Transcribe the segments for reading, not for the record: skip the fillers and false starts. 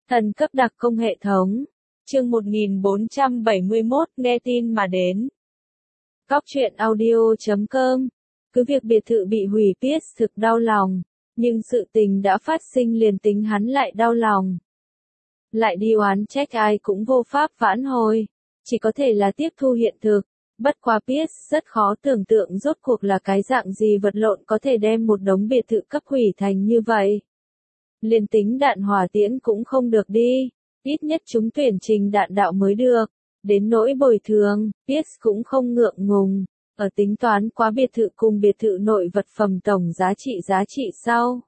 Thần cấp đặc công hệ thống. Chương 1471, nghe tin mà đến. Cóc truyện audio.com. Cứ việc biệt thự bị hủy Pierce thực đau lòng, nhưng sự tình đã phát sinh liền tính hắn lại đau lòng. Lại đi oán trách ai cũng vô pháp vãn hồi, chỉ có thể là tiếp thu hiện thực. Bất quá Pierce rất khó tưởng tượng rốt cuộc là cái dạng gì vật lộn có thể đem một đống biệt thự cấp hủy thành như vậy. Liền tính đạn hỏa tiễn cũng không được đi, ít nhất chúng tuyển trình đạn đạo mới được. Đến nỗi bồi thường, Pierce cũng không ngượng ngùng, ở tính toán quá biệt thự cùng biệt thự nội vật phẩm tổng giá trị sau.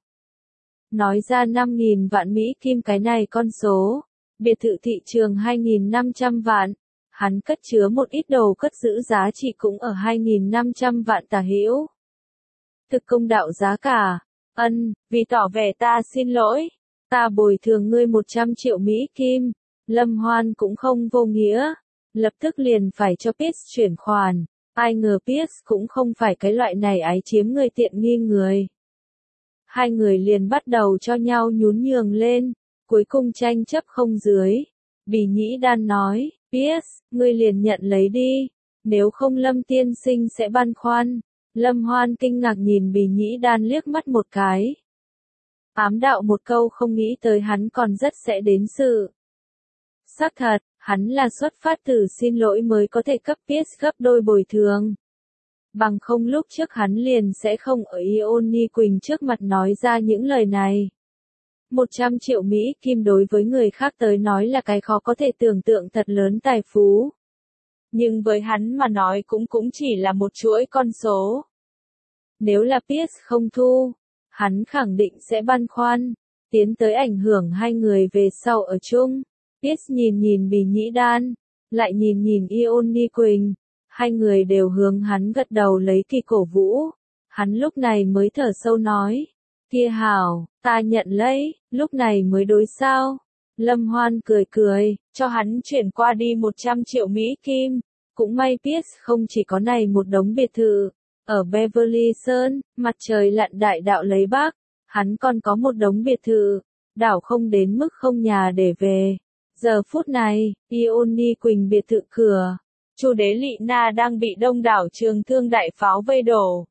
Nói ra 5.000 vạn Mỹ Kim cái này con số, biệt thự thị trường 2.500 vạn, hắn cất chứa một ít đồ cất giữ giá trị cũng ở 2.500 vạn tả hữu. Thực công đạo giá cả. Vì tỏ vẻ ta xin lỗi, ta bồi thường ngươi 100 triệu Mỹ Kim. Lâm Hoan cũng không vô nghĩa, lập tức liền phải cho Pierce chuyển khoản. Ai ngờ Pierce cũng không phải cái loại này ái chiếm người tiện nghi người. Hai người liền bắt đầu cho nhau nhún nhường lên, cuối cùng tranh chấp không dưới. Bỉ Nhĩ Đan nói, Pierce, ngươi liền nhận lấy đi, nếu không Lâm tiên sinh sẽ băn khoăn. Lâm Hoan kinh ngạc nhìn Bỉ Nhĩ Đan liếc mắt một cái. Ám đạo một câu không nghĩ tới hắn còn rất sẽ đến sự. Xác thật, hắn là xuất phát từ xin lỗi mới có thể cấp Pierce gấp đôi bồi thường. Bằng không lúc trước hắn liền sẽ không ở Ioni Quỳnh trước mặt nói ra những lời này. 100 triệu Mỹ Kim đối với người khác tới nói là cái khó có thể tưởng tượng thật lớn tài phú. Nhưng với hắn mà nói cũng chỉ là một chuỗi con số. Nếu là Pierce không thu, hắn khẳng định sẽ băn khoăn, tiến tới ảnh hưởng hai người về sau ở chung. Pierce nhìn Bỉ Nhĩ Đan, lại nhìn Ioni Quỳnh, hai người đều hướng hắn gật đầu lấy kỳ cổ vũ. Hắn lúc này mới thở sâu nói, kia hảo, ta nhận lấy, lúc này mới đối sao. Lâm Hoan cười, cho hắn chuyển qua đi 100 triệu Mỹ Kim. Cũng may Pierce không chỉ có này một đống biệt thự, ở Beverly Sơn, mặt trời lặn đại đạo lấy Bắc, hắn còn có một đống biệt thự, đảo không đến mức không nhà để về. Giờ phút này, Ioni Quỳnh biệt thự cửa, Chu Đế Lị Na đang bị đông đảo trường thương đại pháo vây đổ.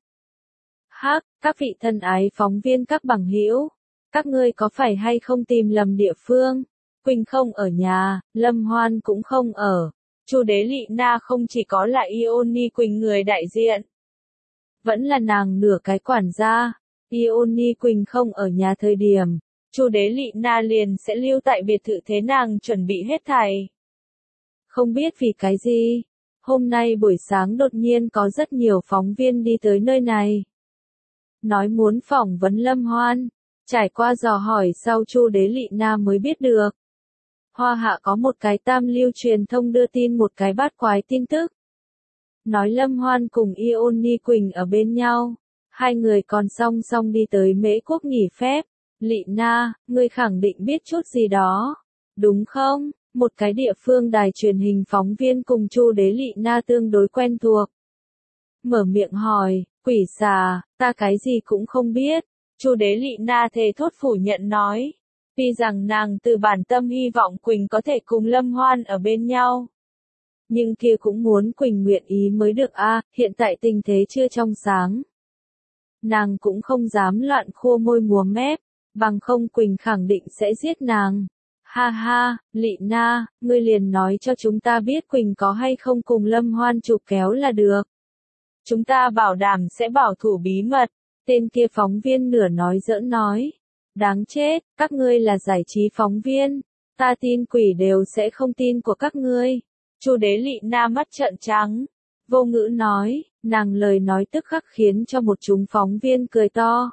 Các vị thân ái phóng viên các bằng hữu, các ngươi có phải hay không tìm lầm địa phương? Quỳnh không ở nhà, Lâm Hoan cũng không ở. Chu Đế Lị Na không chỉ có là Ioni Quỳnh người đại diện, vẫn là nàng nửa cái quản gia. Ioni Quỳnh không ở nhà thời điểm, Chu Đế Lị Na liền sẽ lưu tại biệt thự thế nàng chuẩn bị hết thảy. Không biết vì cái gì, hôm nay buổi sáng đột nhiên có rất nhiều phóng viên đi tới nơi này. Nói muốn phỏng vấn Lâm Hoan, trải qua dò hỏi sau Chu Đế Lị Na mới biết được. Hoa Hạ có một cái tam lưu truyền thông đưa tin một cái bát quái tin tức. Nói Lâm Hoan cùng Ioni Quỳnh ở bên nhau, hai người còn song song đi tới Mễ Quốc nghỉ phép. Lị Na, ngươi khẳng định biết chút gì đó, đúng không? Một cái địa phương đài truyền hình phóng viên cùng Chu Đế Lị Na tương đối quen thuộc. Mở miệng hỏi, quỷ xà, ta cái gì cũng không biết. Chu Đế Lị Na thề thốt phủ nhận nói. Tuy rằng nàng từ bản tâm hy vọng Quỳnh có thể cùng Lâm Hoan ở bên nhau. Nhưng kia cũng muốn Quỳnh nguyện ý mới được a. Hiện tại tình thế chưa trong sáng. Nàng cũng không dám loạn khua môi múa mép, bằng không Quỳnh khẳng định sẽ giết nàng. Ha, Lị Na, ngươi liền nói cho chúng ta biết Quỳnh có hay không cùng Lâm Hoan chụp kéo là được. Chúng ta bảo đảm sẽ bảo thủ bí mật. Tên kia phóng viên nửa nói giỡn nói. Đáng chết, các ngươi là giải trí phóng viên, ta tin quỷ đều sẽ không tin của các ngươi. Chu Đế Lị Na mắt trợn trắng, vô ngữ nói, nàng lời nói tức khắc khiến cho một chúng phóng viên cười to.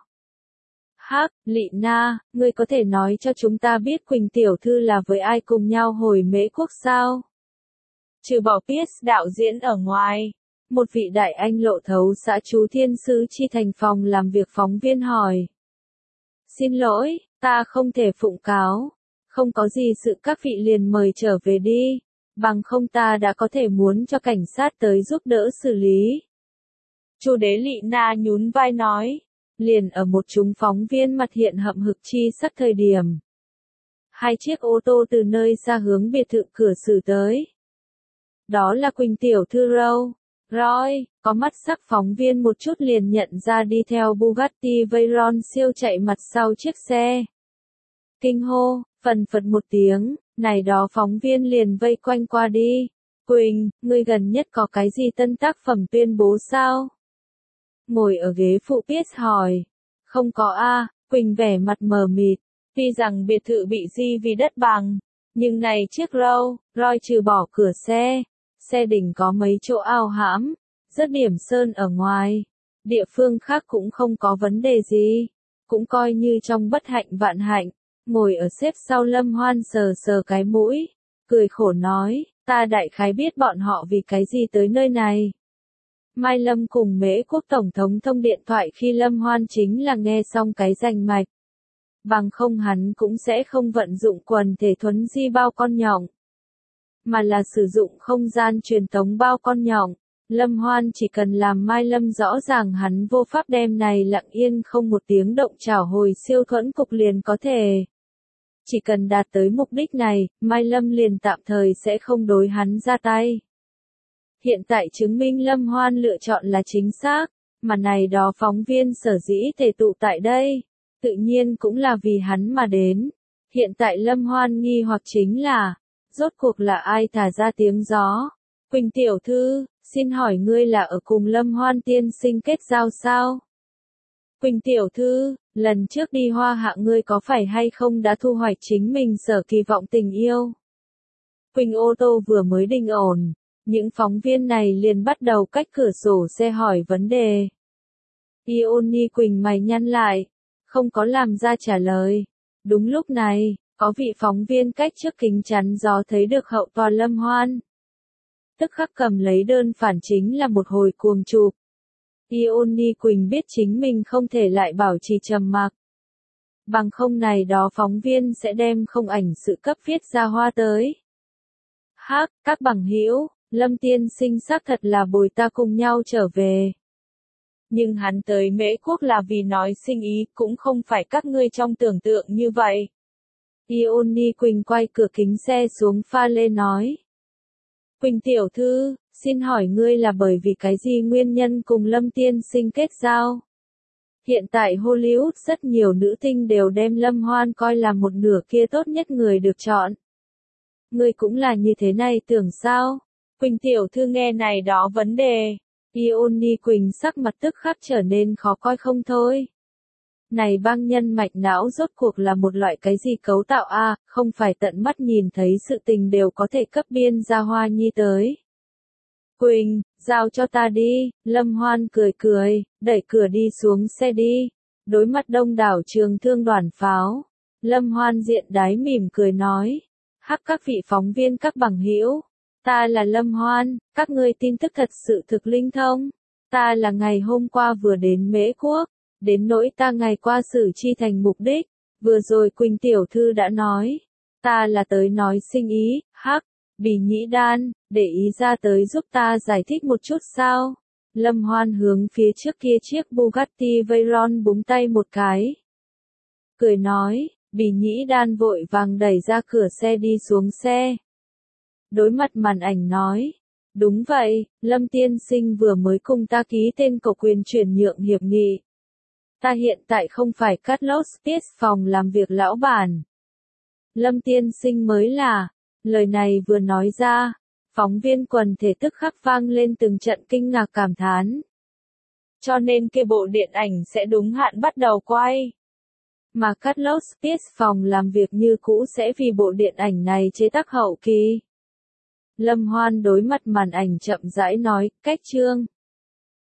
Lị Na, ngươi có thể nói cho chúng ta biết Quỳnh tiểu thư là với ai cùng nhau hồi Mễ Quốc sao? Trừ bỏ Pierce đạo diễn ở ngoài, một vị đại anh lộ thấu xã chú thiên sứ chi thành phòng làm việc phóng viên hỏi. Xin lỗi, ta không thể phụng cáo, không có gì sự các vị liền mời trở về đi, bằng không ta đã có thể muốn cho cảnh sát tới giúp đỡ xử lý. Chu Đế Lị Na nhún vai nói, liền ở một chúng phóng viên mặt hiện hậm hực chi sắc thời điểm. 2 chiếc ô tô từ nơi xa hướng biệt thự cửa xử tới. Đó là Quỳnh tiểu thư Roy, có mắt sắc phóng viên một chút liền nhận ra đi theo Bugatti Veyron siêu chạy mặt sau chiếc xe. Kinh hô, phần phật một tiếng, này đó phóng viên liền vây quanh qua đi. Quỳnh, ngươi gần nhất có cái gì tân tác phẩm tuyên bố sao? Ngồi ở ghế phụ Pierce hỏi. Không có a, Quỳnh vẻ mặt mờ mịt. Tuy rằng biệt thự bị di vì đất bằng, nhưng này chiếc Roy trừ bỏ cửa xe đỉnh có mấy chỗ ao hãm, rớt điểm sơn ở ngoài. Địa phương khác cũng không có vấn đề gì, cũng coi như trong bất hạnh vạn hạnh. Ngồi ở xếp sau Lâm Hoan sờ sờ cái mũi, cười khổ nói, ta đại khái biết bọn họ vì cái gì tới nơi này. Mai Lâm cùng Mễ Quốc Tổng thống thông điện thoại khi Lâm Hoan chính là nghe xong cái rành mạch. Bằng không hắn cũng sẽ không vận dụng quần thể thuấn di bao con nhộng, mà là sử dụng không gian truyền tống bao con nhộng. Lâm Hoan chỉ cần làm Mai Lâm rõ ràng hắn vô pháp đem này lặng yên không một tiếng động trảo hồi siêu thuẫn cục liền có thể. Chỉ cần đạt tới mục đích này, Mai Lâm liền tạm thời sẽ không đối hắn ra tay. Hiện tại chứng minh Lâm Hoan lựa chọn là chính xác, mà này đó phóng viên sở dĩ thể tụ tại đây, tự nhiên cũng là vì hắn mà đến. Hiện tại Lâm Hoan nghi hoặc chính là, rốt cuộc là ai thả ra tiếng gió? Quỳnh tiểu thư, xin hỏi ngươi là ở cùng Lâm Hoan tiên sinh kết giao sao? Quỳnh tiểu thư, lần trước đi Hoa Hạ ngươi có phải hay không đã thu hoạch chính mình sở kỳ vọng tình yêu? Quỳnh ô tô vừa mới đình ổn, những phóng viên này liền bắt đầu cách cửa sổ xe hỏi vấn đề. Ioni Quỳnh mày nhăn lại, không có làm ra trả lời. Đúng lúc này, có vị phóng viên cách trước kính chắn gió thấy được hậu tòa Lâm Hoan. Tức khắc cầm lấy đơn phản chính là một hồi cuồng chụp. Ioni Quỳnh biết chính mình không thể lại bảo trì trầm mặc. Bằng không này đó phóng viên sẽ đem không ảnh sự cấp viết ra hoa tới. Hắc, các bằng hữu, Lâm tiên sinh xác thật là bồi ta cùng nhau trở về. Nhưng hắn tới Mễ Quốc là vì nói sinh ý, cũng không phải các ngươi trong tưởng tượng như vậy. Ioni Quỳnh quay cửa kính xe xuống pha lê nói. Quỳnh tiểu thư, xin hỏi ngươi là bởi vì cái gì nguyên nhân cùng Lâm tiên sinh kết giao? Hiện tại Hollywood rất nhiều nữ tinh đều đem Lâm Hoan coi là một nửa kia tốt nhất người được chọn. Ngươi cũng là như thế này tưởng sao? Quỳnh tiểu thư nghe này đó vấn đề. Ioni Quỳnh sắc mặt tức khắc trở nên khó coi không thôi. Này băng nhân mạch não rốt cuộc là một loại cái gì cấu tạo a, không phải tận mắt nhìn thấy sự tình đều có thể cấp biên ra hoa nhi tới. Quỳnh, giao cho ta đi, Lâm Hoan cười, đẩy cửa đi xuống xe đi. Đối mặt đông đảo trường thương đoàn pháo, Lâm Hoan diện đái mỉm cười nói. Hắc các vị phóng viên các bằng hữu, ta là Lâm Hoan, các ngươi tin tức thật sự thực linh thông. Ta là ngày hôm qua vừa đến Mễ Quốc, đến nỗi ta ngày qua xử chi thành mục đích, vừa rồi Quỳnh tiểu thư đã nói. Ta là tới nói sinh ý, hắc, Bỉ Nhĩ Đan, để ý ra tới giúp ta giải thích một chút sao? Lâm Hoan hướng phía trước kia chiếc Bugatti Veyron búng tay một cái. Cười nói, Bỉ Nhĩ Đan vội vàng đẩy ra cửa xe đi xuống xe. Đối mặt màn ảnh nói, đúng vậy, Lâm tiên sinh vừa mới cùng ta ký tên cầu quyền chuyển nhượng hiệp nghị. Ta hiện tại không phải Carlos Pierce phòng làm việc lão bản. Lâm tiên sinh mới là, lời này vừa nói ra, phóng viên quần thể tức khắc vang lên từng trận kinh ngạc cảm thán. Cho nên kia bộ điện ảnh sẽ đúng hạn bắt đầu quay. Mà Carlos Pierce phòng làm việc như cũ sẽ vì bộ điện ảnh này chế tác hậu kỳ. Lâm Hoan đối mặt màn ảnh chậm rãi nói, cách chương.